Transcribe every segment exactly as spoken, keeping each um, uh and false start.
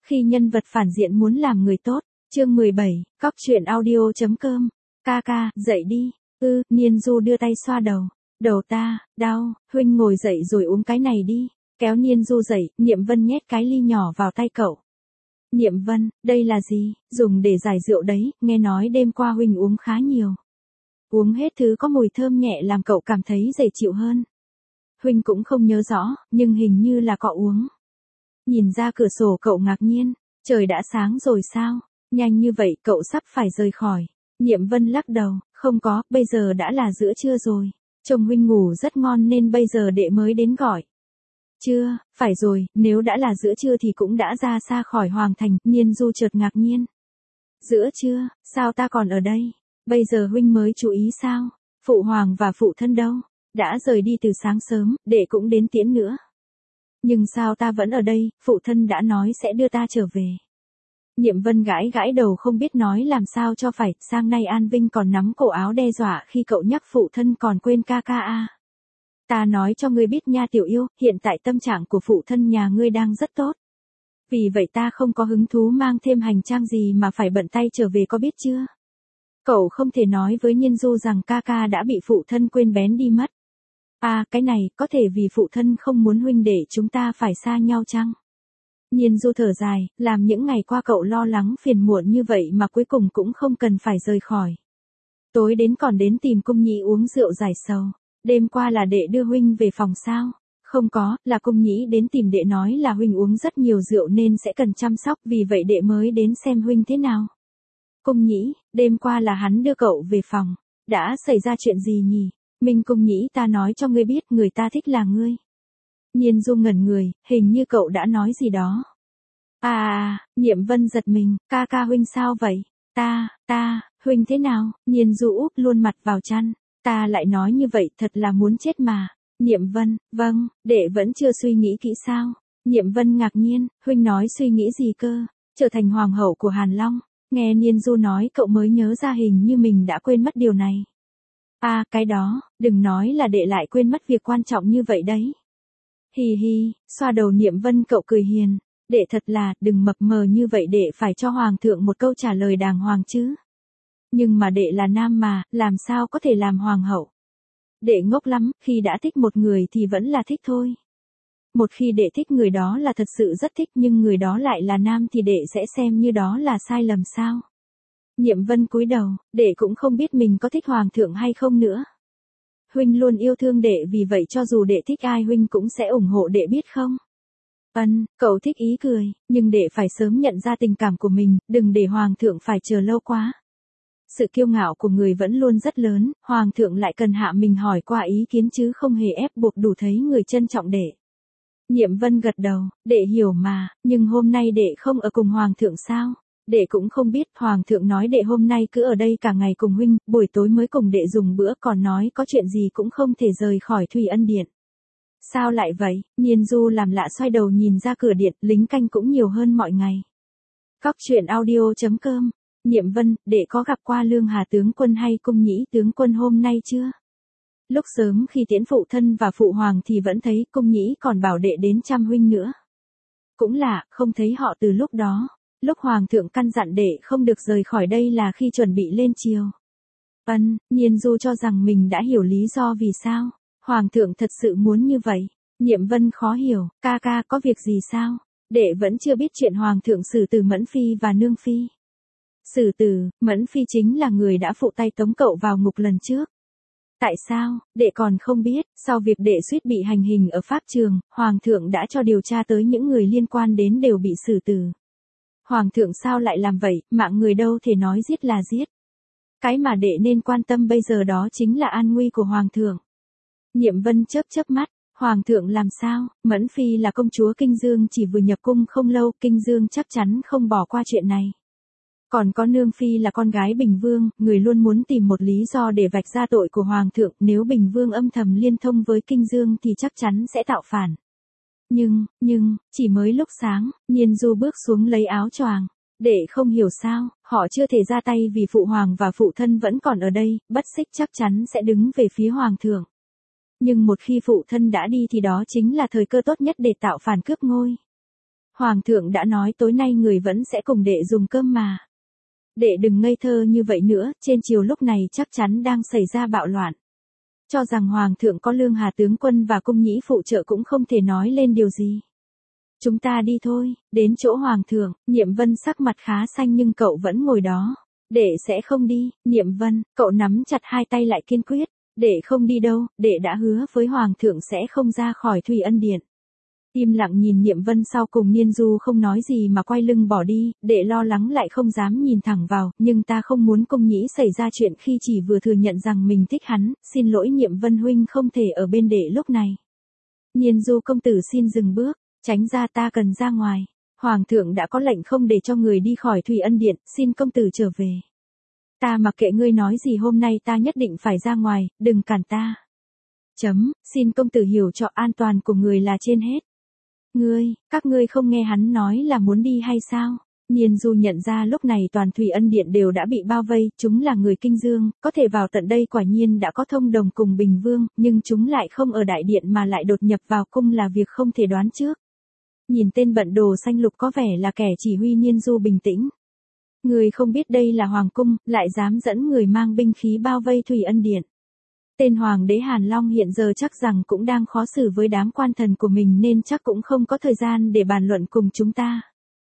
Khi nhân vật phản diện muốn làm người tốt. Chương mười bảy, cóc truyện audio chấm com. Ca ca, dậy đi. Ư, Niên Du đưa tay xoa đầu. Đầu ta, đau, huynh ngồi dậy rồi uống cái này đi. Kéo Niên Du dậy, Niệm Vân nhét cái ly nhỏ vào tay cậu. Niệm Vân, đây là gì? Dùng để giải rượu đấy, nghe nói đêm qua huynh uống khá nhiều. Uống hết thứ có mùi thơm nhẹ làm cậu cảm thấy dễ chịu hơn. Huynh cũng không nhớ rõ, nhưng hình như là cậu uống. Nhìn ra cửa sổ cậu ngạc nhiên, trời đã sáng rồi sao? Nhanh như vậy cậu sắp phải rời khỏi. Niệm Vân lắc đầu, không có, bây giờ đã là giữa trưa rồi. Chồng huynh ngủ rất ngon nên bây giờ đệ mới đến gọi. Chưa, phải rồi, nếu đã là giữa trưa thì cũng đã ra xa khỏi Hoàng Thành. Niên Du chợt ngạc nhiên. Giữa trưa, sao ta còn ở đây? Bây giờ huynh mới chú ý sao? Phụ hoàng và phụ thân đâu? Đã rời đi từ sáng sớm, đệ cũng đến tiễn nữa. Nhưng sao ta vẫn ở đây, phụ thân đã nói sẽ đưa ta trở về. Niệm Vân gãi gãi đầu không biết nói làm sao cho phải, sang nay An Vinh còn nắm cổ áo đe dọa khi cậu nhắc phụ thân còn quên ca ca à. Ta nói cho ngươi biết nha tiểu yêu, hiện tại tâm trạng của phụ thân nhà ngươi đang rất tốt. Vì vậy ta không có hứng thú mang thêm hành trang gì mà phải bận tay trở về có biết chưa? Cậu không thể nói với Niên Du rằng ca ca đã bị phụ thân quên bén đi mất. À, cái này, có thể vì phụ thân không muốn huynh để chúng ta phải xa nhau chăng? Niên Du thở dài, làm những ngày qua cậu lo lắng phiền muộn như vậy mà cuối cùng cũng không cần phải rời khỏi. Tối đến còn đến tìm Cung Nhĩ uống rượu giải sầu. Đêm qua là đệ đưa huynh về phòng sao? Không có, là Cung Nhĩ đến tìm đệ nói là huynh uống rất nhiều rượu nên sẽ cần chăm sóc, vì vậy đệ mới đến xem huynh thế nào. Cung Nhĩ, đêm qua là hắn đưa cậu về phòng. Đã xảy ra chuyện gì nhỉ? Minh Cung Nhĩ, ta nói cho ngươi biết, người ta thích là ngươi. Niên Du ngẩn người, hình như cậu đã nói gì đó. À à, Niệm Vân giật mình, ca ca huynh sao vậy? Ta, ta, huynh thế nào? Niên Du úp luôn mặt vào chăn. Ta lại nói như vậy thật là muốn chết mà. Niệm Vân, vâng, đệ vẫn chưa suy nghĩ kỹ sao? Niệm Vân ngạc nhiên, huynh nói suy nghĩ gì cơ? Trở thành hoàng hậu của Hàn Long. Nghe Niên Du nói cậu mới nhớ ra hình như mình đã quên mất điều này. À, cái đó, đừng nói là đệ lại quên mất việc quan trọng như vậy đấy. Hì hì, xoa đầu Niệm Vân cậu cười hiền. Đệ thật là, đừng mập mờ như vậy, đệ phải cho hoàng thượng một câu trả lời đàng hoàng chứ. Nhưng mà đệ là nam mà, làm sao có thể làm hoàng hậu. Đệ ngốc lắm, khi đã thích một người thì vẫn là thích thôi. Một khi đệ thích người đó là thật sự rất thích, nhưng người đó lại là nam thì đệ sẽ xem như đó là sai lầm sao. Niệm Vân cúi đầu, đệ cũng không biết mình có thích hoàng thượng hay không nữa. Huynh luôn yêu thương đệ, vì vậy cho dù đệ thích ai huynh cũng sẽ ủng hộ đệ biết không? Ân, cậu thích ý cười, nhưng đệ phải sớm nhận ra tình cảm của mình, đừng để hoàng thượng phải chờ lâu quá. Sự kiêu ngạo của người vẫn luôn rất lớn, hoàng thượng lại cần hạ mình hỏi qua ý kiến chứ không hề ép buộc, đủ thấy người trân trọng đệ. Niệm Vân gật đầu, đệ hiểu mà, nhưng hôm nay đệ không ở cùng hoàng thượng sao? Đệ cũng không biết, hoàng thượng nói đệ hôm nay cứ ở đây cả ngày cùng huynh, buổi tối mới cùng đệ dùng bữa, còn nói có chuyện gì cũng không thể rời khỏi Thủy Ân Điện. Sao lại vậy? Niên Du làm lạ xoay đầu nhìn ra cửa điện, lính canh cũng nhiều hơn mọi ngày. Cóc truyện audio chấm com. Niệm Vân, đệ có gặp qua Lương Hà tướng quân hay Cung Nhĩ tướng quân hôm nay chưa? Lúc sớm khi tiễn phụ thân và phụ hoàng thì vẫn thấy, Cung Nhĩ còn bảo đệ đến chăm huynh nữa. Cũng lạ, không thấy họ từ lúc đó. Lúc hoàng thượng căn dặn đệ không được rời khỏi đây là khi chuẩn bị lên triều. Ân, Niên Du cho rằng mình đã hiểu lý do vì sao hoàng thượng thật sự muốn như vậy. Niệm Vân khó hiểu, ca ca có việc gì sao? Đệ vẫn chưa biết chuyện hoàng thượng xử tử Mẫn Phi và Nương Phi. Xử tử, Mẫn Phi chính là người đã phụ tay tống cậu vào ngục lần trước. Tại sao, đệ còn không biết, sau việc đệ suýt bị hành hình ở pháp trường, hoàng thượng đã cho điều tra tới những người liên quan đến đều bị xử tử. Hoàng thượng sao lại làm vậy, mạng người đâu thể nói giết là giết. Cái mà đệ nên quan tâm bây giờ đó chính là an nguy của hoàng thượng. Niệm Vân chớp chớp mắt, hoàng thượng làm sao? Mẫn Phi là công chúa Kinh Dương chỉ vừa nhập cung không lâu, Kinh Dương chắc chắn không bỏ qua chuyện này. Còn có Nương Phi là con gái Bình Vương, người luôn muốn tìm một lý do để vạch ra tội của hoàng thượng, nếu Bình Vương âm thầm liên thông với Kinh Dương thì chắc chắn sẽ tạo phản. Nhưng, nhưng, chỉ mới lúc sáng, Niên Du bước xuống lấy áo choàng. Đệ không hiểu sao, họ chưa thể ra tay vì phụ hoàng và phụ thân vẫn còn ở đây, Bất Xích chắc chắn sẽ đứng về phía hoàng thượng. Nhưng một khi phụ thân đã đi thì đó chính là thời cơ tốt nhất để tạo phản cướp ngôi. Hoàng thượng đã nói tối nay người vẫn sẽ cùng đệ dùng cơm mà. Đệ đừng ngây thơ như vậy nữa, trên triều lúc này chắc chắn đang xảy ra bạo loạn. Cho rằng Hoàng thượng có Lương Hà tướng quân và cung nhĩ phụ trợ cũng không thể nói lên điều gì. Chúng ta đi thôi, đến chỗ Hoàng thượng. Niệm Vân sắc mặt khá xanh nhưng cậu vẫn ngồi đó. Đệ sẽ không đi. Niệm Vân, cậu nắm chặt hai tay lại kiên quyết. Đệ không đi đâu, đệ đã hứa với Hoàng thượng sẽ không ra khỏi Thủy Ân Điện. Im lặng nhìn Niệm Vân, sau cùng Niên Du không nói gì mà quay lưng bỏ đi, đệ lo lắng lại không dám nhìn thẳng vào, nhưng ta không muốn cung nhĩ xảy ra chuyện khi chỉ vừa thừa nhận rằng mình thích hắn, xin lỗi Niệm Vân huynh không thể ở bên đệ lúc này. Niên Du công tử xin dừng bước, tránh ra, ta cần ra ngoài. Hoàng thượng đã có lệnh không để cho người đi khỏi Thủy Ân Điện, xin công tử trở về. Ta mặc kệ ngươi nói gì, hôm nay ta nhất định phải ra ngoài, đừng cản ta. Chấm, xin công tử hiểu cho an toàn của người là trên hết. Ngươi, các ngươi không nghe hắn nói là muốn đi hay sao? Niên Du nhận ra lúc này toàn Thủy Ân Điện đều đã bị bao vây, chúng là người Kinh Dương, có thể vào tận đây quả nhiên đã có thông đồng cùng Bình Vương, nhưng chúng lại không ở đại điện mà lại đột nhập vào cung là việc không thể đoán trước. Nhìn tên bận đồ xanh lục có vẻ là kẻ chỉ huy, Niên Du bình tĩnh. Người không biết đây là Hoàng cung, lại dám dẫn người mang binh khí bao vây Thủy Ân Điện. Tên Hoàng đế Hàn Long hiện giờ chắc rằng cũng đang khó xử với đám quan thần của mình nên chắc cũng không có thời gian để bàn luận cùng chúng ta.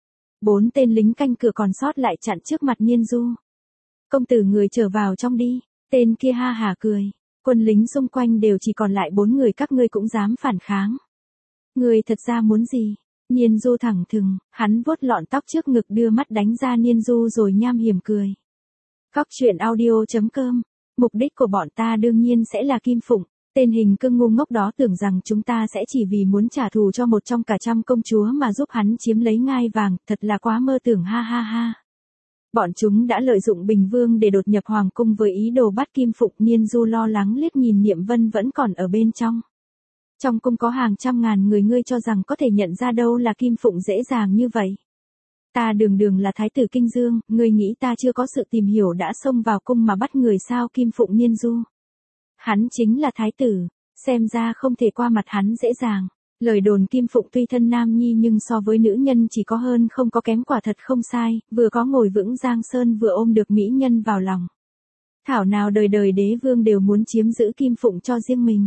Bốn tên lính canh cửa còn sót lại chặn trước mặt Niên Du. Công tử người trở vào trong đi. Tên kia ha hả cười. Quân lính xung quanh đều chỉ còn lại bốn người, các ngươi cũng dám phản kháng. Người thật ra muốn gì? Niên Du thẳng thừng, hắn vuốt lọn tóc trước ngực đưa mắt đánh ra Niên Du rồi nham hiểm cười. Cóc truyện audio chấm com. Mục đích của bọn ta đương nhiên sẽ là Kim Phụng. Tên hình cưng ngu ngốc đó tưởng rằng chúng ta sẽ chỉ vì muốn trả thù cho một trong cả trăm công chúa mà giúp hắn chiếm lấy ngai vàng, thật là quá mơ tưởng, ha ha ha. Bọn chúng đã lợi dụng Bình Vương để đột nhập Hoàng cung với ý đồ bắt Kim Phụng. Niên Du lo lắng liếc nhìn Niệm Vân vẫn còn ở bên trong. Trong cung có hàng trăm ngàn người, ngươi cho rằng có thể nhận ra đâu là Kim Phụng dễ dàng như vậy. Ta đường đường là thái tử Kinh Dương, ngươi nghĩ ta chưa có sự tìm hiểu đã xông vào cung mà bắt người sao? Kim Phụng Niên Du. Hắn chính là thái tử, xem ra không thể qua mặt hắn dễ dàng. Lời đồn Kim Phụng tuy thân nam nhi nhưng so với nữ nhân chỉ có hơn không có kém, quả thật không sai, vừa có ngồi vững Giang Sơn vừa ôm được mỹ nhân vào lòng. Thảo nào đời đời đế vương đều muốn chiếm giữ Kim Phụng cho riêng mình.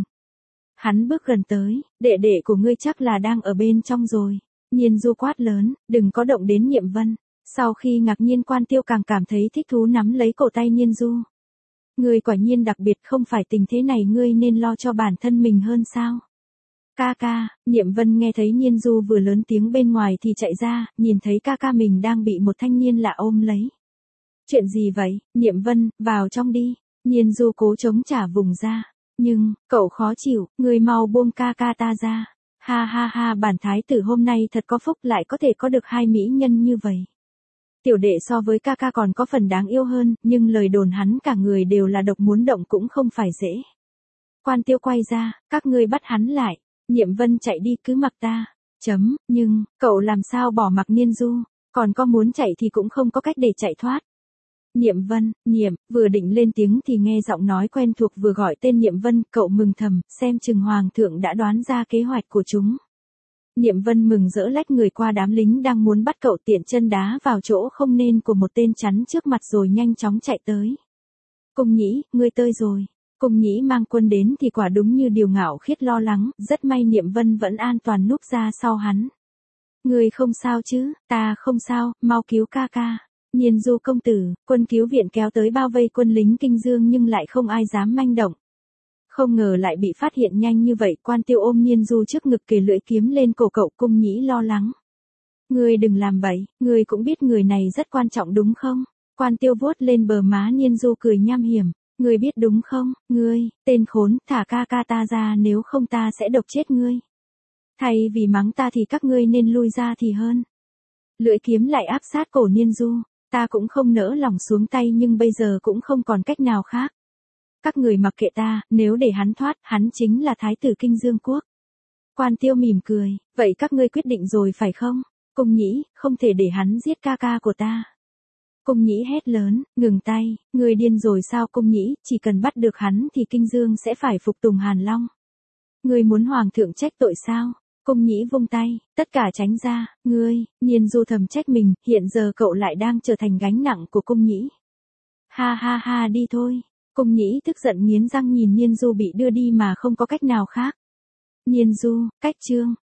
Hắn bước gần tới, đệ đệ của ngươi chắc là đang ở bên trong rồi. Niên Du quát lớn, đừng có động đến Niệm Vân. Sau khi ngạc nhiên, Quan Tiêu càng cảm thấy thích thú nắm lấy cổ tay Niên Du. Ngươi quả nhiên đặc biệt, không phải tình thế này ngươi nên lo cho bản thân mình hơn sao? Ca ca. Niệm Vân nghe thấy Niên Du vừa lớn tiếng bên ngoài thì chạy ra, nhìn thấy ca ca mình đang bị một thanh niên lạ ôm lấy. Chuyện gì vậy? Niệm Vân, vào trong đi. Niên Du cố chống trả vùng ra. Nhưng, cậu khó chịu, ngươi mau buông ca ca ta ra. Ha ha ha, bản thái tử hôm nay thật có phúc, lại có thể có được hai mỹ nhân như vậy. Tiểu đệ so với ca ca còn có phần đáng yêu hơn, nhưng lời đồn hắn cả người đều là độc, muốn động cũng không phải dễ. Quan Tiêu quay ra, các ngươi bắt hắn lại. Niệm Vân chạy đi, cứ mặc ta. Chấm, nhưng, cậu làm sao bỏ mặc Niên Du, còn có muốn chạy thì cũng không có cách để chạy thoát. Niệm Vân, Niệm, vừa định lên tiếng thì nghe giọng nói quen thuộc vừa gọi tên Niệm Vân, cậu mừng thầm, xem chừng Hoàng thượng đã đoán ra kế hoạch của chúng. Niệm Vân mừng rỡ lách người qua đám lính đang muốn bắt cậu, tiện chân đá vào chỗ không nên của một tên chắn trước mặt rồi nhanh chóng chạy tới. Cung nhĩ, ngươi tới rồi. Cung nhĩ mang quân đến thì quả đúng như điều Ngạo Khiết lo lắng, rất may Niệm Vân vẫn an toàn núp ra sau hắn. Ngươi không sao chứ? Ta không sao, mau cứu ca ca. Niên Du công tử. Quân cứu viện kéo tới bao vây quân lính Kinh Dương nhưng lại không ai dám manh động. Không ngờ lại bị phát hiện nhanh như vậy. Quan Tiêu ôm Niên Du trước ngực kề lưỡi kiếm lên cổ cậu. Cung nhĩ lo lắng. Ngươi đừng làm bậy, ngươi cũng biết người này rất quan trọng đúng không? Quan Tiêu vuốt lên bờ má Niên Du cười nham hiểm. Ngươi biết đúng không? Ngươi, tên khốn, thả ca ca ta ra, nếu không ta sẽ độc chết ngươi. Thay vì mắng ta thì các ngươi nên lui ra thì hơn. Lưỡi kiếm lại áp sát cổ Niên Du. Ta cũng không nỡ lòng xuống tay nhưng bây giờ cũng không còn cách nào khác. Các người mặc kệ ta, nếu để hắn thoát, hắn chính là thái tử Kinh Dương quốc. Quan Tiêu mỉm cười, vậy các ngươi quyết định rồi phải không? Cung nhĩ, không thể để hắn giết ca ca của ta. Cung nhĩ hét lớn, ngừng tay, ngươi điên rồi sao? Cung nhĩ, chỉ cần bắt được hắn thì Kinh Dương sẽ phải phục tùng Hàn Long. Ngươi muốn Hoàng thượng trách tội sao? Cung Nhĩ vung tay, tất cả tránh ra, ngươi, Nhiên Du thầm trách mình, hiện giờ cậu lại đang trở thành gánh nặng của Cung Nhĩ. Ha ha ha đi thôi. Cung Nhĩ tức giận nghiến răng nhìn Nhiên Du bị đưa đi mà không có cách nào khác. Nhiên Du, cách chương.